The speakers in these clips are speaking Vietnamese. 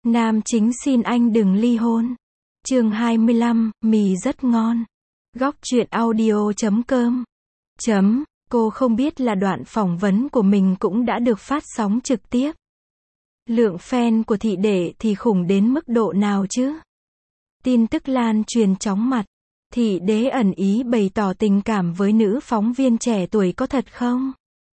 Nam chính xin anh đừng ly hôn. Chương 25, mì rất ngon. Góc truyện audio.com. Cô không biết là đoạn phỏng vấn của mình cũng đã được phát sóng trực tiếp. Lượng fan của thị đệ thì khủng đến mức độ nào chứ? Tin tức lan truyền chóng mặt. Thị đế ẩn ý bày tỏ tình cảm với nữ phóng viên trẻ tuổi có thật không?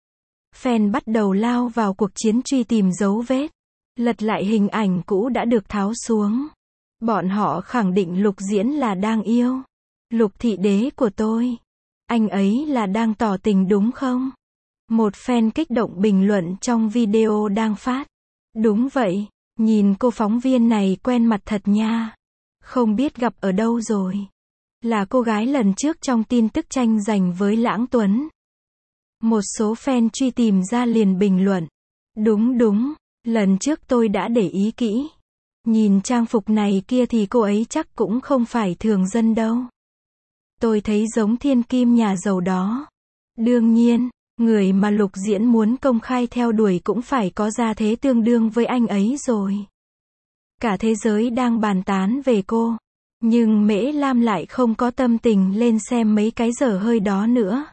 Fan bắt đầu lao vào cuộc chiến truy tìm dấu vết. Lật lại hình ảnh cũ đã được tháo xuống. Bọn họ khẳng định Lục Diễn là đang yêu. Lục thị đế của tôi. Anh ấy là đang tỏ tình đúng không? Một fan kích động bình luận trong video đang phát. Đúng vậy, nhìn cô phóng viên này quen mặt thật nha. Không biết gặp ở đâu rồi. Là cô gái lần trước trong tin tức tranh giành với Lãng Tuấn. Một số fan truy tìm ra liền bình luận. Đúng, lần trước tôi đã để ý kỹ. Nhìn trang phục này kia thì cô ấy chắc cũng không phải thường dân đâu. Tôi thấy giống thiên kim nhà giàu đó. Đương nhiên, người mà Lục Diễn muốn công khai theo đuổi cũng phải có gia thế tương đương với anh ấy rồi. Cả thế giới đang bàn tán về cô. Nhưng Mễ Lam lại không có tâm tình lên xem mấy cái dở hơi đó nữa.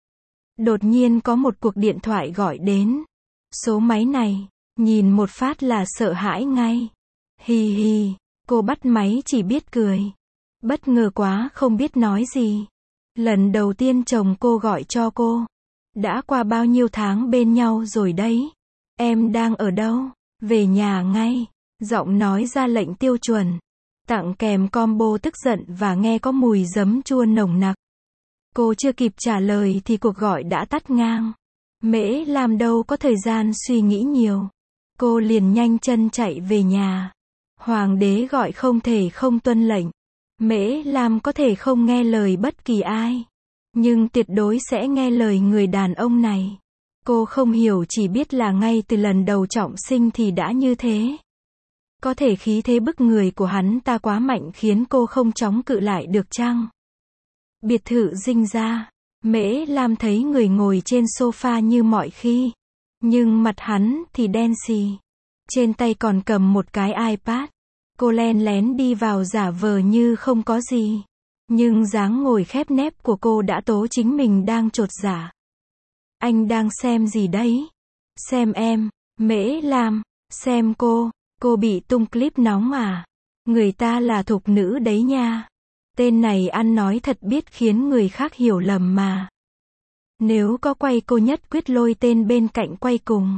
Đột nhiên có một cuộc điện thoại gọi đến. Số máy này, nhìn một phát là sợ hãi ngay. Hi hi, cô bắt máy chỉ biết cười. Bất ngờ quá không biết nói gì. Lần đầu tiên chồng cô gọi cho cô. Đã qua bao nhiêu tháng bên nhau rồi đấy. Em đang ở đâu? Về nhà ngay. Giọng nói ra lệnh tiêu chuẩn. Tặng kèm combo tức giận và nghe có mùi giấm chua nồng nặc. Cô chưa kịp trả lời thì cuộc gọi đã tắt ngang. Mễ Lam đâu có thời gian suy nghĩ nhiều. Cô liền nhanh chân chạy về nhà. Hoàng đế gọi không thể không tuân lệnh. Mễ Lam có thể không nghe lời bất kỳ ai. Nhưng tuyệt đối sẽ nghe lời người đàn ông này. Cô không hiểu chỉ biết là ngay từ lần đầu trọng sinh thì đã như thế. Có thể khí thế bức người của hắn ta quá mạnh khiến cô không chống cự lại được chăng? Biệt thự Dinh gia. Mễ Lam thấy người ngồi trên sofa như mọi khi. Nhưng mặt hắn thì đen xì. Trên tay còn cầm một cái iPad. Cô len lén đi vào giả vờ như không có gì. Nhưng dáng ngồi khép nép của cô đã tố chính mình đang chột dạ. Anh đang xem gì đấy? Xem em. Mễ Lam. Xem cô. Cô bị tung clip nóng à? Người ta là thục nữ đấy nha. Tên này ăn nói thật biết khiến người khác hiểu lầm mà. Nếu có quay cô nhất quyết lôi tên bên cạnh quay cùng.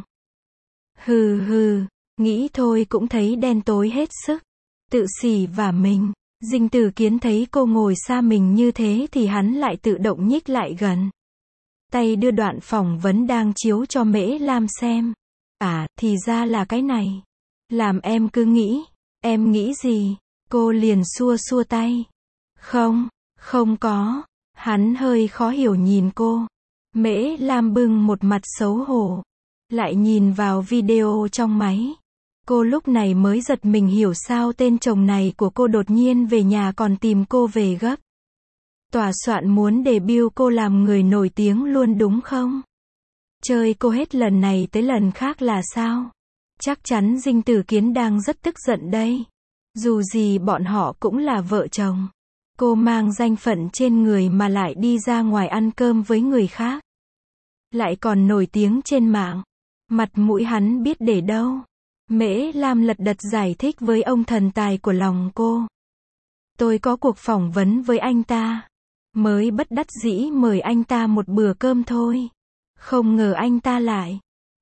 Hừ, nghĩ thôi cũng thấy đen tối hết sức. Tự xỉ vả mình. Dinh Tử Kiến thấy cô ngồi xa mình như thế thì hắn lại tự động nhích lại gần. Tay đưa đoạn phỏng vấn đang chiếu cho Mễ Lam xem. À, thì ra là cái này. Làm em cứ nghĩ. Em nghĩ gì? Cô liền xua tay. Không có. Hắn hơi khó hiểu nhìn cô. Mễ Lam bưng một mặt xấu hổ. Lại nhìn vào video trong máy. Cô lúc này mới giật mình hiểu sao tên chồng này của cô đột nhiên về nhà còn tìm cô về gấp. Tòa soạn muốn debut cô làm người nổi tiếng luôn đúng không? Chơi cô hết lần này tới lần khác là sao? Chắc chắn Dinh Tử Kiến đang rất tức giận đây. Dù gì bọn họ cũng là vợ chồng. Cô mang danh phận trên người mà lại đi ra ngoài ăn cơm với người khác. Lại còn nổi tiếng trên mạng. Mặt mũi hắn biết để đâu. Mễ Lam lật đật giải thích với ông thần tài của lòng cô. Tôi có cuộc phỏng vấn với anh ta. Mới bất đắc dĩ mời anh ta một bữa cơm thôi. Không ngờ anh ta lại.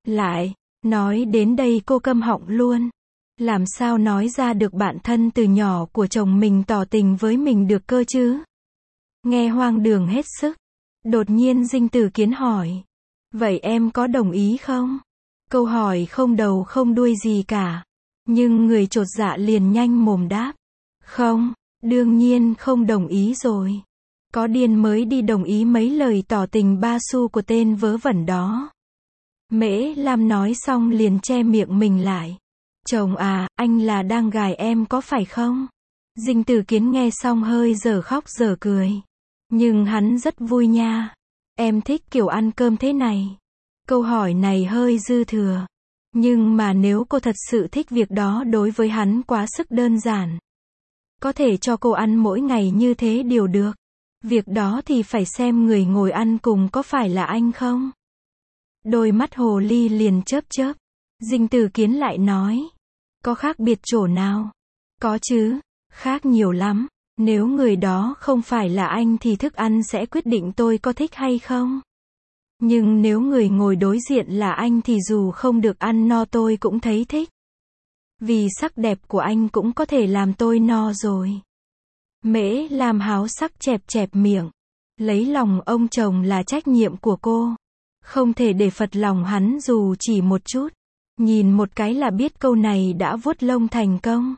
Nói đến đây cô câm họng luôn. Làm sao nói ra được bạn thân từ nhỏ của chồng mình tỏ tình với mình được cơ chứ? Nghe hoang đường hết sức. Đột nhiên Dinh Tử Kiến hỏi. Vậy em có đồng ý không? Câu hỏi không đầu không đuôi gì cả. Nhưng người chột dạ liền nhanh mồm đáp. Không, đương nhiên không đồng ý rồi. Có điên mới đi đồng ý mấy lời tỏ tình ba xu của tên vớ vẩn đó. Mễ Lam nói xong liền che miệng mình lại. Chồng à, anh là đang gài em có phải không? Dinh Tử Kiến nghe xong hơi dở khóc dở cười. Nhưng hắn rất vui nha. Em thích kiểu ăn cơm thế này. Câu hỏi này hơi dư thừa. Nhưng mà nếu cô thật sự thích việc đó đối với hắn quá sức đơn giản. Có thể cho cô ăn mỗi ngày như thế đều được. Việc đó thì phải xem người ngồi ăn cùng có phải là anh không? Đôi mắt hồ ly liền chớp chớp. Dinh Tử Kiến lại nói. Có khác biệt chỗ nào? Có chứ, khác nhiều lắm. Nếu người đó không phải là anh thì thức ăn sẽ quyết định tôi có thích hay không. Nhưng nếu người ngồi đối diện là anh thì dù không được ăn no tôi cũng thấy thích. Vì sắc đẹp của anh cũng có thể làm tôi no rồi. Mễ Lam háo sắc chẹp chẹp miệng. Lấy lòng ông chồng là trách nhiệm của cô. Không thể để phật lòng hắn dù chỉ một chút. Nhìn một cái là biết câu này đã vuốt lông thành công.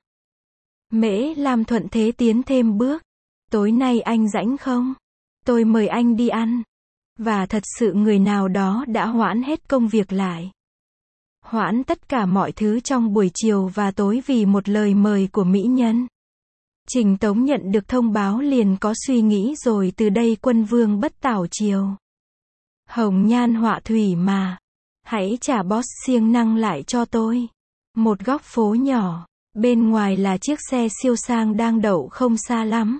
Mễ Lam thuận thế tiến thêm bước. Tối nay anh rảnh không? Tôi mời anh đi ăn. Và thật sự người nào đó đã hoãn hết công việc lại. Hoãn tất cả mọi thứ trong buổi chiều và tối vì một lời mời của mỹ nhân. Trình Tống nhận được thông báo liền có suy nghĩ rồi từ đây quân vương bất tảo chiều. Hồng nhan họa thủy mà. Hãy trả boss siêng năng lại cho tôi. Một góc phố nhỏ. Bên ngoài là chiếc xe siêu sang đang đậu không xa lắm.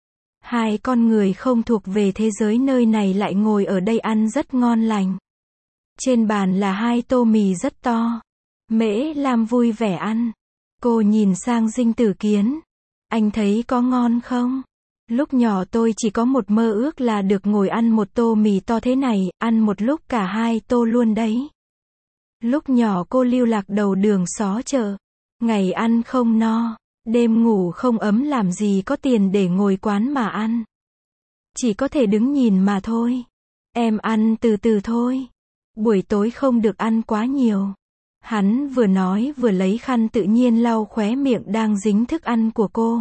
Hai con người không thuộc về thế giới nơi này lại ngồi ở đây ăn rất ngon lành. Trên bàn là 2 tô mì rất to. Mễ Lam vui vẻ ăn. Cô nhìn sang Dinh Tử Kiến. Anh thấy có ngon không? Lúc nhỏ tôi chỉ có một mơ ước là được ngồi ăn một tô mì to thế này, ăn một lúc cả 2 tô luôn đấy. Lúc nhỏ cô lưu lạc đầu đường xó chợ. Ngày ăn không no, đêm ngủ không ấm làm gì có tiền để ngồi quán mà ăn. Chỉ có thể đứng nhìn mà thôi. Em ăn từ từ thôi. Buổi tối không được ăn quá nhiều. Hắn vừa nói vừa lấy khăn tự nhiên lau khóe miệng đang dính thức ăn của cô.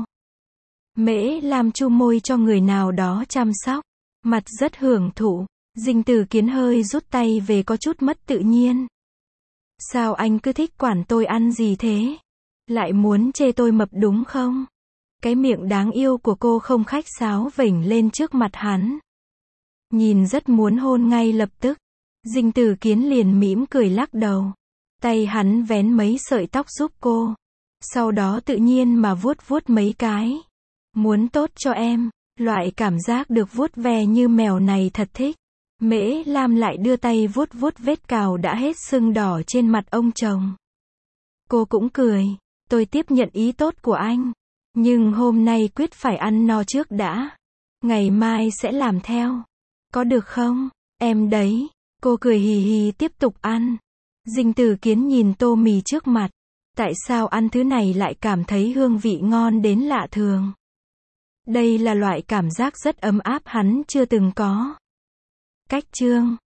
Mễ Lam chu môi cho người nào đó chăm sóc. Mặt rất hưởng thụ. Dinh Tử Kiến hơi rút tay về có chút mất tự nhiên. Sao anh cứ thích quản tôi ăn gì thế? Lại muốn chê tôi mập đúng không? Cái miệng đáng yêu của cô không khách sáo vểnh lên trước mặt hắn. Nhìn rất muốn hôn ngay lập tức. Dinh Tử Kiến liền mỉm cười lắc đầu. Tay hắn vén mấy sợi tóc giúp cô. Sau đó tự nhiên mà vuốt vuốt mấy cái. Muốn tốt cho em. Loại cảm giác được vuốt ve như mèo này thật thích. Mễ Lam lại đưa tay vuốt vuốt vết cào đã hết sưng đỏ trên mặt ông chồng. Cô cũng cười. Tôi tiếp nhận ý tốt của anh. Nhưng hôm nay quyết phải ăn no trước đã. Ngày mai sẽ làm theo. Có được không? Em đấy. Cô cười hì hì tiếp tục ăn. Dinh Tử Kiến nhìn tô mì trước mặt. Tại sao ăn thứ này lại cảm thấy hương vị ngon đến lạ thường? Đây là loại cảm giác rất ấm áp hắn chưa từng có. Cách chương